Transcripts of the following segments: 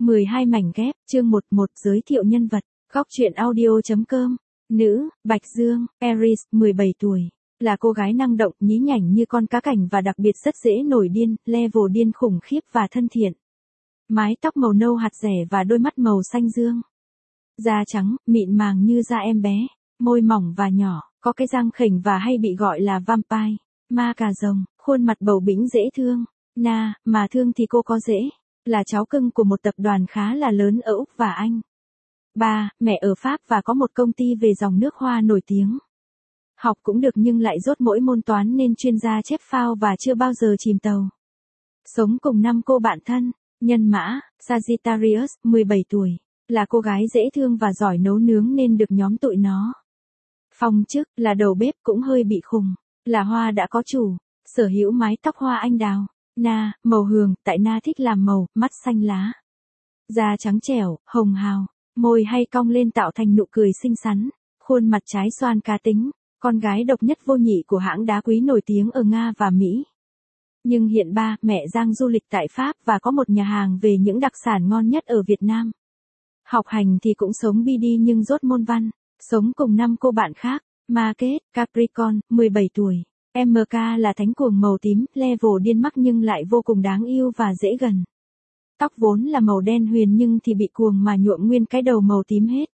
12 mảnh ghép, chương 11 giới thiệu nhân vật, góc truyện audio.com. Nữ, Bạch Dương, Aries, 17 tuổi. Là cô gái năng động, nhí nhảnh như con cá cảnh và đặc biệt rất dễ nổi điên, level điên khủng khiếp và thân thiện. Mái tóc màu nâu hạt rẻ và đôi mắt màu xanh dương. Da trắng, mịn màng như da em bé, môi mỏng và nhỏ, có cái răng khểnh và hay bị gọi là vampire, ma cà rồng, khuôn mặt bầu bĩnh dễ thương. Mà thương thì cô có dễ. Là cháu cưng của một tập đoàn khá là lớn ở Úc và Anh. 3. Mẹ ở Pháp và có một công ty về dòng nước hoa nổi tiếng. Học cũng được nhưng lại dốt mỗi môn toán nên chuyên gia chép phao và chưa bao giờ chìm tàu. Sống cùng 5 cô bạn thân. Nhân mã, Sagittarius, 17 tuổi. Là cô gái dễ thương và giỏi nấu nướng nên được nhóm tụi nó. Phong chức, là đầu bếp cũng hơi bị khùng. Là hoa đã có chủ. Sở hữu mái tóc hoa anh đào. Màu hường, tại thích làm màu, mắt xanh lá. Da trắng trẻo, hồng hào, môi hay cong lên tạo thành nụ cười xinh xắn, khuôn mặt trái xoan cá tính, con gái độc nhất vô nhị của hãng đá quý nổi tiếng ở Nga và Mỹ. Nhưng hiện mẹ Giang du lịch tại Pháp và có một nhà hàng về những đặc sản ngon nhất ở Việt Nam. Học hành thì cũng sống BD nhưng dốt môn văn, sống cùng 5 cô bạn khác. Market, Capricorn, 17 tuổi. MK là thánh cuồng màu tím, level điên mắc nhưng lại vô cùng đáng yêu và dễ gần. Tóc vốn là màu đen huyền nhưng thì bị cuồng mà nhuộm nguyên cái đầu màu tím hết.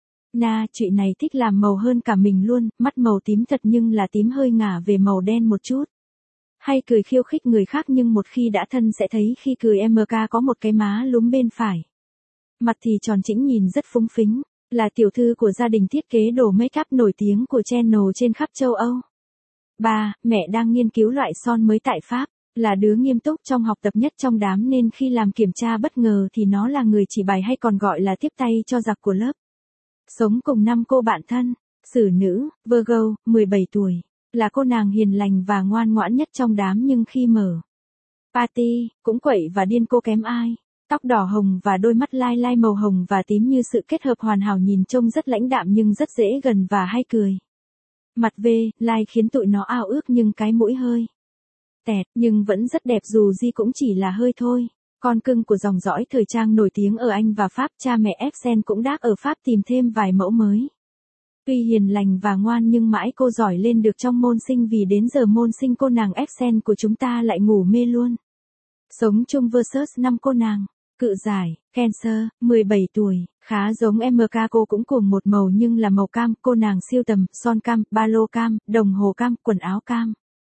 Chị này thích làm màu hơn cả mình luôn, mắt màu tím thật nhưng là tím hơi ngả về màu đen một chút. Hay cười khiêu khích người khác nhưng một khi đã thân sẽ thấy khi cười MK có một cái má lúm bên phải. Mặt thì tròn chỉnh nhìn rất phúng phính, là tiểu thư của gia đình thiết kế đồ make up nổi tiếng của channel trên khắp châu Âu. 3. Mẹ đang nghiên cứu loại son mới tại Pháp, là đứa nghiêm túc trong học tập nhất trong đám nên khi làm kiểm tra bất ngờ thì nó là người chỉ bài hay còn gọi là tiếp tay cho giặc của lớp. Sống cùng 5 cô bạn thân. Xử nữ, Virgo, 17 tuổi. Là cô nàng hiền lành và ngoan ngoãn nhất trong đám nhưng khi mở party, cũng quậy và điên cô kém ai. Tóc đỏ hồng và đôi mắt lai lai màu hồng và tím như sự kết hợp hoàn hảo nhìn trông rất lãnh đạm nhưng rất dễ gần và hay cười. Mặt lai khiến tụi nó ao ước nhưng cái mũi hơi tẹt nhưng vẫn rất đẹp dù gì cũng chỉ là hơi thôi. Con cưng của dòng dõi thời trang nổi tiếng ở Anh và Pháp, cha mẹ Epsen cũng đã ở Pháp tìm thêm vài mẫu mới. Tuy hiền lành và ngoan nhưng mãi cô giỏi lên được trong môn sinh vì đến giờ môn sinh cô nàng Epsen của chúng ta lại ngủ mê luôn. Sống chung versus 5 cô nàng. Cự giải, Cancer, 17 tuổi, khá giống MK cô cũng cùng một màu nhưng là màu cam, cô nàng siêu tầm, son cam, ba lô cam, đồng hồ cam, quần áo cam.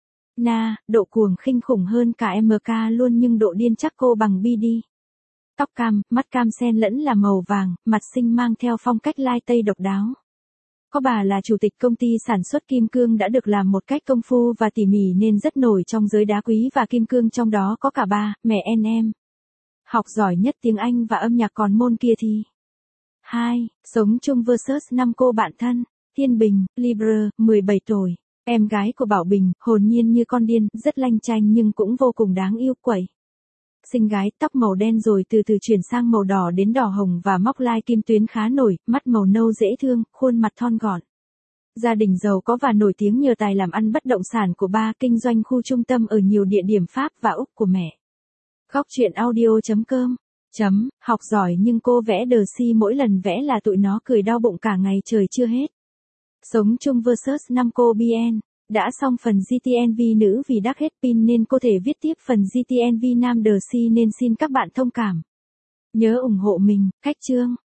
Độ cuồng khinh khủng hơn cả MK luôn nhưng độ điên chắc cô bằng BD. Tóc cam, mắt cam xen lẫn là màu vàng, mặt xinh mang theo phong cách lai tây độc đáo. Có bà là chủ tịch công ty sản xuất kim cương đã được làm một cách công phu và tỉ mỉ nên rất nổi trong giới đá quý và kim cương trong đó có cả mẹ em. Học giỏi nhất tiếng Anh và âm nhạc còn môn kia thì 2. Sống chung versus 5 cô bạn thân. Thiên Bình, Libra, 17 tuổi. Em gái của Bảo Bình, hồn nhiên như con điên, rất lanh chanh nhưng cũng vô cùng đáng yêu quẩy. Xinh gái, tóc màu đen rồi từ từ chuyển sang màu đỏ đến đỏ hồng và móc lai kim tuyến khá nổi, mắt màu nâu dễ thương, khuôn mặt thon gọn. Gia đình giàu có và nổi tiếng nhờ tài làm ăn bất động sản của kinh doanh khu trung tâm ở nhiều địa điểm Pháp và Úc của mẹ. Góc truyện audio.com. Học giỏi nhưng cô vẽ đờ si mỗi lần vẽ là tụi nó cười đau bụng cả ngày trời chưa hết. Sống chung versus 5 cô BN. Đã xong phần GTNV nữ vì đắc hết pin nên cô thể viết tiếp phần GTNV nam đờ si nên xin các bạn thông cảm. Nhớ ủng hộ mình, cách chương.